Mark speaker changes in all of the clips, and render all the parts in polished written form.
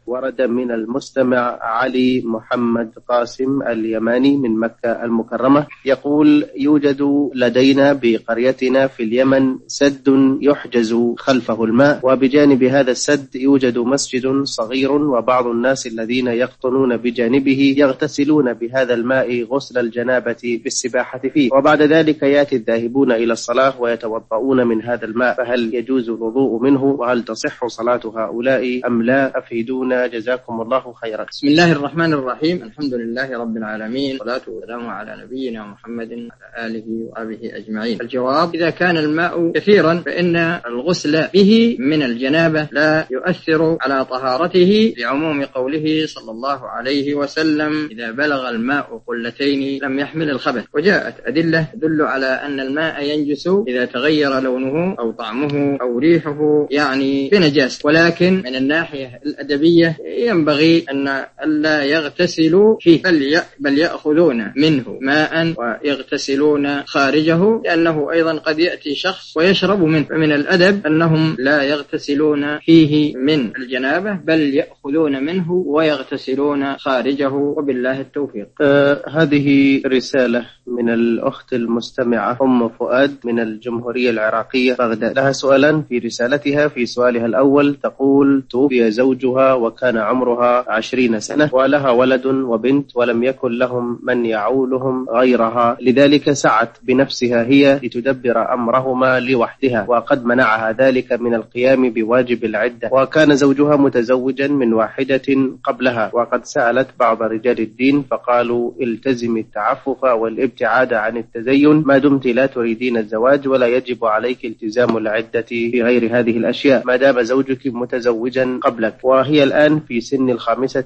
Speaker 1: ورد من المستمع علي محمد قاسم اليماني من مكة المكرمة يقول: يوجد لدينا بقريتنا في اليمن سد يحجز خلفه الماء، وبجانب هذا السد يوجد مسجد صغير، وبعض الناس الذين يقطنون بجانبه يغتسلون بهذا الماء غسل الجنابة بالسباحة فيه، وبعد ذلك يأتي الذاهبون إلى الصلاة ويتوضؤون من هذا الماء، فهل يجوز الوضوء منه؟ وهل تصح صلاة هؤلاء أم لا؟ أفيدونا جزاكم الله خيرا.
Speaker 2: بسم الله الرحمن الرحيم. الحمد لله رب العالمين، والصلاة والسلام على نبينا محمد وعلى آله وصحبه أجمعين. الجواب: إذا كان الماء كثيرا فإن الغسل به من الجنابة لا يؤثر على طهارته، لعموم قوله صلى الله عليه وسلم: إذا بلغ الماء قلتين لم يحمل الخبث. وجاءت أدلة تدل على أن الماء ينجس إذا تغير لونه أو طعمه أو ريحه، يعني بنجاسة، ولكن من الناحية الأدبية ينبغي أن لا يغتسلوا فيه، بل يأخذون منه ماء ويغتسلون خارجه، لأنه أيضا قد يأتي شخص ويشرب منه، فمن الأدب أنهم لا يغتسلون فيه من الجنابة، بل يأخذون منه ويغتسلون خارجه، وبالله التوفيق.
Speaker 1: هذه رسالة من الأخت المستمعة أم فؤاد من الجمهورية العراقية بغداد، لها سؤالا في رسالتها. في سؤالها الأول تقول: توفي زوجها وكان عمرها 20 سنة، ولها ولد وبنت، ولم يكن لهم من يعولهم غيرها، لذلك سعت بنفسها هي لتدبر أمرهما لوحدها، وقد منعها ذلك من القيام بواجب العدة، وكان زوجها متزوجا من واحدة قبلها، وقد سألت بعض رجال الدين فقالوا: التزم التعفف والابتعاد عن التزين ما دمت لا تريدين الزواج، ولا يجب عليك التزام العدة بغير هذه الأشياء ما دام زوجك متزوجا قبلك، وهي الآن في سن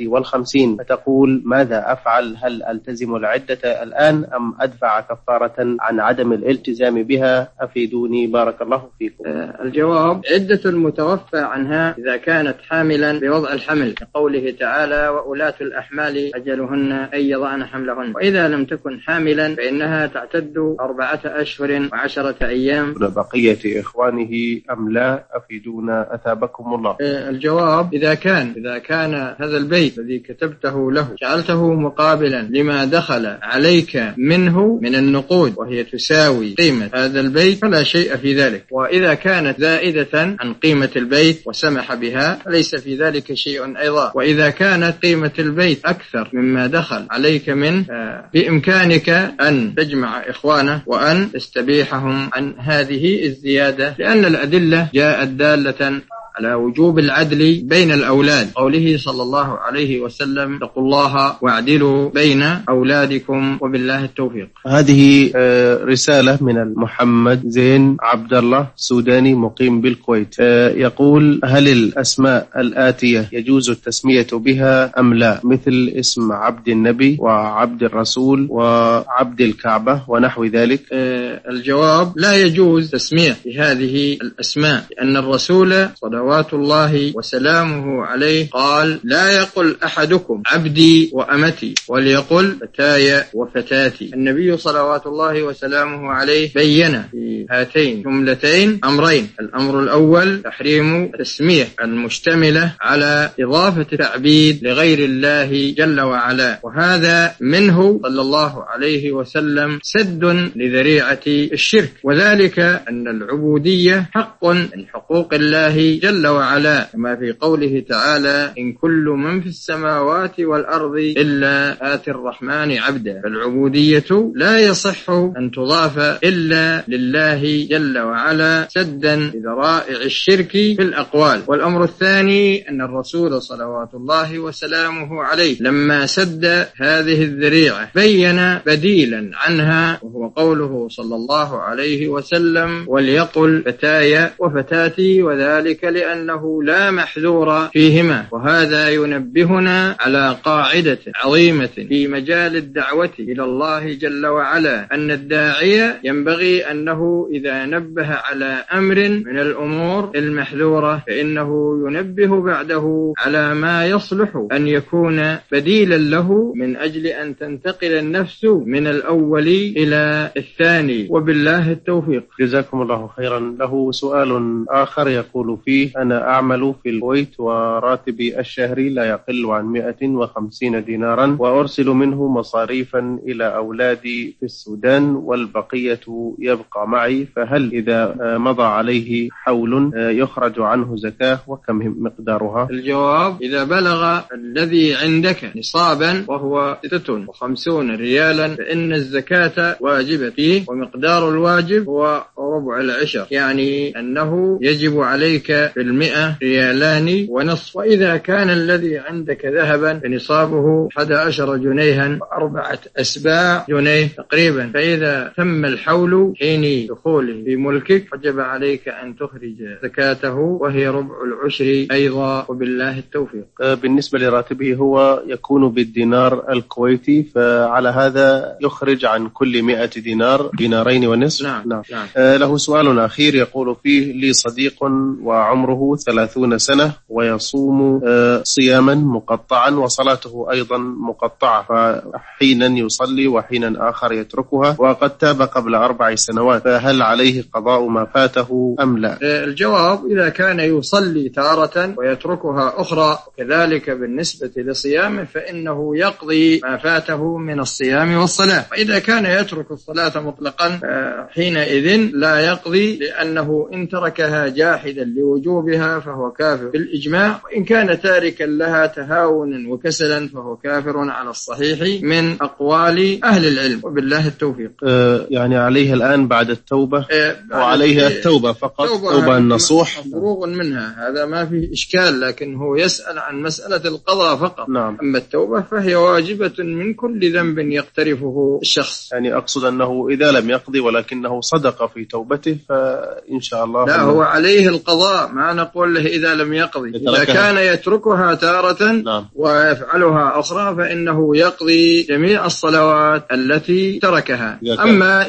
Speaker 1: 55، فتقول: ماذا أفعل؟ هل ألتزم العدة الآن أم أدفع كفارة عن عدم الالتزام بها؟ أفيدوني بارك الله فيكم.
Speaker 2: الجواب: عدة المتوفى عنها إذا كانت حاملا بوضع الحمل، كقوله تعالى: وأولاة الأحمال أجلهن أن يضعن حملهن، وإذا لم تكن حاملا فإنها تعتد 4 أشهر و10 أيام.
Speaker 1: بقية إخوانه أم لا؟ أفيدونا أثابكم الله.
Speaker 2: الجواب: إذا كان هذا البيت الذي كتبته له جعلته مقابلا لما دخل عليك منه من النقود وهي تساوي قيمة هذا البيت فلا شيء في ذلك، وإذا كانت زائدة عن قيمة البيت وسمح بها فليس في ذلك شيء أيضا، وإذا كانت قيمة البيت أكثر مما دخل عليك منه بإمكانك أن تجمع إخوانه وأن تستبيحهم عن هذه الزيادة، لأن الأدلة جاءت دالة على وجوب العدل بين الأولاد، قوله صلى الله عليه وسلم: اتقوا الله واعدلوا بين أولادكم وبالله التوفيق.
Speaker 1: هذه رسالة من محمد زين عبد الله سوداني مقيم بالكويت، يقول: هل الأسماء الآتية يجوز التسمية بها أم لا، مثل اسم عبد النبي وعبد الرسول وعبد الكعبة ونحو ذلك؟
Speaker 2: الجواب: لا يجوز تسمية بهذه الأسماء، لأن الرسول صلوات الله وسلامه عليه قال: لا يقل أحدكم عبدي وأمتي، وليقل فتاي وفتاتي. النبي صلوات الله وسلامه عليه بين في هاتين جملتين أمرين: الأمر الأول تحريم التسمية المشتملة على إضافة تعبيد لغير الله جل وعلا، وهذا منه صلى الله عليه وسلم سد لذريعة الشرك، وذلك أن العبودية حق من حقوق الله جل وعلا، كما في قوله تعالى: إن كل من في السماوات والأرض إلا آتي الرحمن عبدا. فالعبودية لا يصح أن تضاف إلا لله جل وعلا سدا لذرائع الشرك في الأقوال. والأمر الثاني أن الرسول صلوات الله وسلامه عليه لما سد هذه الذريعة بين بديلا عنها، وهو قوله صلى الله عليه وسلم: وليقل فتاي وفتاتي، وذلك لأنه لا محذور فيهما. وهذا ينبهنا على قاعدة عظيمة في مجال الدعوة إلى الله جل وعلا، أن الداعية ينبغي أنه إذا نبه على أمر من الأمور المحذورة فإنه ينبه بعده على ما يصلح أن يكون بديلا له، من أجل أن تنتقل النفس من الأول إلى الثاني، وبالله التوفيق.
Speaker 1: جزاكم الله خيرا. له سؤال آخر يقول فيه: فيه: أنا أعمل في الكويت وراتبي الشهري لا يقل عن 150 دينارا، وأرسل منه مصاريفا إلى أولادي في السودان والبقية يبقى معي، فهل إذا مضى عليه حول يخرج عنه زكاة، وكم مقدارها؟
Speaker 2: الجواب: إذا بلغ الذي عندك نصابا وهو 56 ريالا فإن الزكاة واجبة فيه، ومقدار الواجب هو ربع العشر، يعني أنه يجب عليك في 100 ريالان ونصف. وإذا كان الذي عندك ذهبا فنصابه 11 جنيها و4 أسباع جنيه تقريبا، فإذا تم الحول حين دخوله في ملكك وجب عليك أن تخرج زكاته وهي ربع العشر أيضا، وبالله التوفيق.
Speaker 1: بالنسبة لراتبه هو يكون بالدينار الكويتي، فعلى هذا يخرج عن كل 100 دينار دينارين ونصف.
Speaker 2: نعم.
Speaker 1: له سؤال أخير يقول فيه: لي صديق وعمره 30 سنة ويصوم صياما مقطعا وصلاته أيضا مقطعة، فحينا يصلي وحينا آخر يتركها، وقد تاب قبل 4 سنوات، فهل عليه قضاء ما فاته أم لا؟
Speaker 2: الجواب: إذا كان يصلي تارة ويتركها أخرى، كذلك بالنسبة لصيامه فإنه يقضي ما فاته من الصيام والصلاة. وإذا كان يترك الصلاة مطلقا حينئذ لا يقضي، لأنه إن تركها جاحدا لوجوبها فهو كافر بالإجماع، وإن كان تاركا لها تهاونا وكسلا فهو كافر على الصحيح من أقوال أهل العلم، وبالله التوفيق.
Speaker 1: يعني عليه الآن بعد التوبة وعليها التوبة فقط، توبة النصوح
Speaker 2: مفروغ منها، هذا ما فيه إشكال، لكن هو يسأل عن مسألة القضاء فقط.
Speaker 1: نعم.
Speaker 2: أما التوبة فهي واجبة من كل ذنب يقترفه الشخص.
Speaker 1: يعني أقصد أنه إذا لم يقضي ولكنه صدق في توبته فإن شاء الله
Speaker 2: لا، هو عليه القضاء، ما نقول له إذا لم يقضي. إذا كان يتركها تارة
Speaker 1: نعم.
Speaker 2: ويفعلها أخرى فإنه يقضي جميع الصلوات التي تركها. أما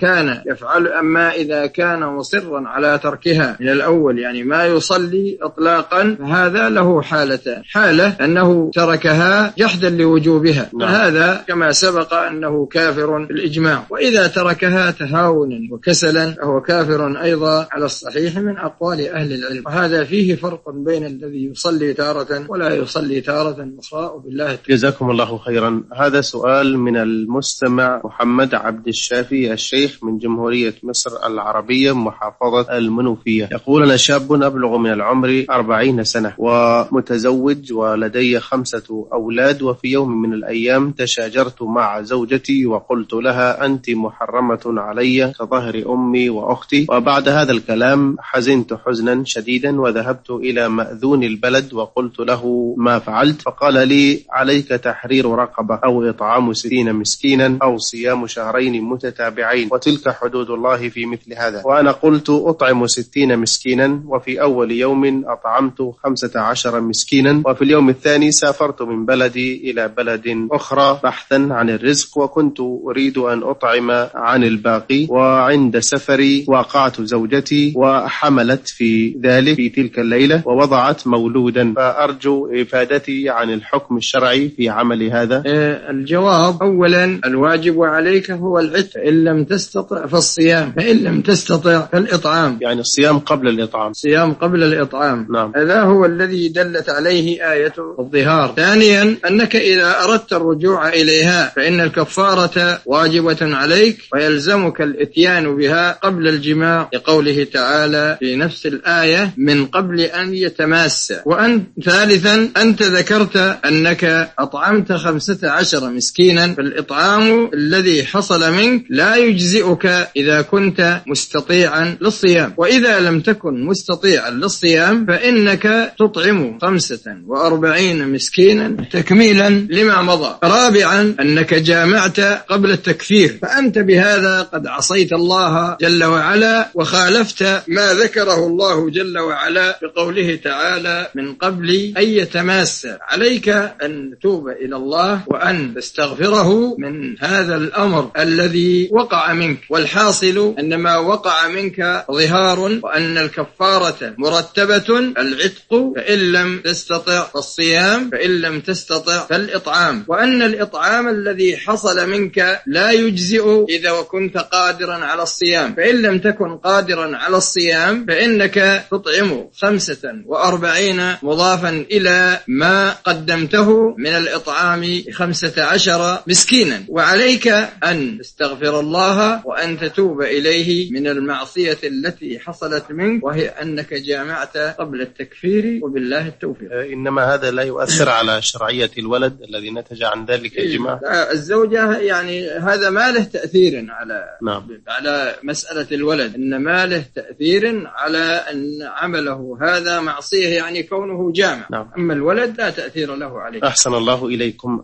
Speaker 2: إذا كان مصرا على تركها من الأول، يعني ما يصلي إطلاقا، فهذا له حالتان: حالة أنه تركها جحدا لوجوبها، فهذا كما سبق أنه كافر بالإجماع، وإذا تركها تهاونا وكسلا فهو كافر أيضا على الصحيح من أقوال أهل العلم. وهذا فيه فرق بين الذي يصلي تارة ولا يصلي تارة أخرى، وبالله التوفيق.
Speaker 1: جزاكم الله خيرا. هذا سؤال من المستمع محمد عبد الشافي الشيخ من جمهورية مصر العربية محافظة المنوفية، يقول: أنا شاب أبلغ من العمر 40 سنة ومتزوج ولدي 5 أولاد، وفي يوم من الأيام تشاجرت مع زوجتي وقلت لها: أنت محرمة علي كظهر أمي وأختي. وبعد هذا الكلام حزنت حزنا شديدا وذهبت إلى مأذون البلد وقلت له ما فعلت، فقال لي: عليك تحرير رقبة أو إطعام 60 مسكينا أو صيام شهرين متتابعين، وتلك حدود الله في مثل هذا. وأنا قلت: أطعم 60 مسكينا، وفي أول يوم أطعمت 15 مسكينا، وفي اليوم الثاني سافرت من بلدي إلى بلد أخرى بحثا عن الرزق، وكنت أريد أن أطعم عن الباقي، وعند سفري وقعت زوجتي وحملت في ذلك في تلك الليلة ووضعت مولودا، فأرجو إفادتي عن الحكم الشرعي في عمل هذا.
Speaker 2: الجواب: أولا الواجب عليك هو العتق، إن لم تستطع فالصيام، فإن لم تستطع فالإطعام،
Speaker 1: يعني الصيام قبل الإطعام.
Speaker 2: صيام قبل الإطعام.
Speaker 1: نعم.
Speaker 2: هذا هو الذي دلت عليه آية الظهار. ثانيا أنك إذا أردت الرجوع إليها فإن الكفارة واجبة عليك ويلزمك الإتيان بها قبل الجماع، لقوله تعالى في نفس الآية: من قبل أن يتماس. ثالثا أنت ذكرت أنك أطعمت 15 مسكينا، فالإطعام الذي حصل منك لا يجزئك إذا كنت مستطيعا للصيام، وإذا لم تكن مستطيعا للصيام فإنك تطعم 45 مسكينا تكميلا لما مضى. رابعا أنك جامعت قبل التكفير، فأنت بهذا قد عصيت الله جل وعلا وخالفت ما ذكره الله جل وعلا بقوله تعالى: من قبل أن يتماس. عليك أن تتوب إلى الله وأن تستغفره من هذا الأمر الذي وقع منك. والحاصل أن ما وقع منك ظهار، وأن الكفارة مرتبة: العتق فإن لم تستطع فالصيام، فإن لم تستطع فالإطعام، وأن الإطعام الذي حصل منك لا يجزئ إذا كنت قادرا على الصيام، فإن لم تكن قادرا على الصيام فإنك تطعم تطعم 45 مضافا إلى ما قدمته من الإطعام 15 مسكينا، وعليك أن تستغفر الله وأن تتوب إليه من المعصية التي حصلت منك، وهي أنك جامعت قبل التكفير، وبالله التوفيق.
Speaker 1: إنما هذا لا يؤثر على شرعية الولد الذي نتج عن ذلك الجماع.
Speaker 2: الزوجة يعني هذا ما له تأثير على
Speaker 1: نعم.
Speaker 2: على مسألة الولد، إنما له تأثير على أن عمله هذا معصية، يعني كونه جامع.
Speaker 1: نعم.
Speaker 2: أما الولد لا تأثير له عليه.
Speaker 1: أحسن الله إليكم.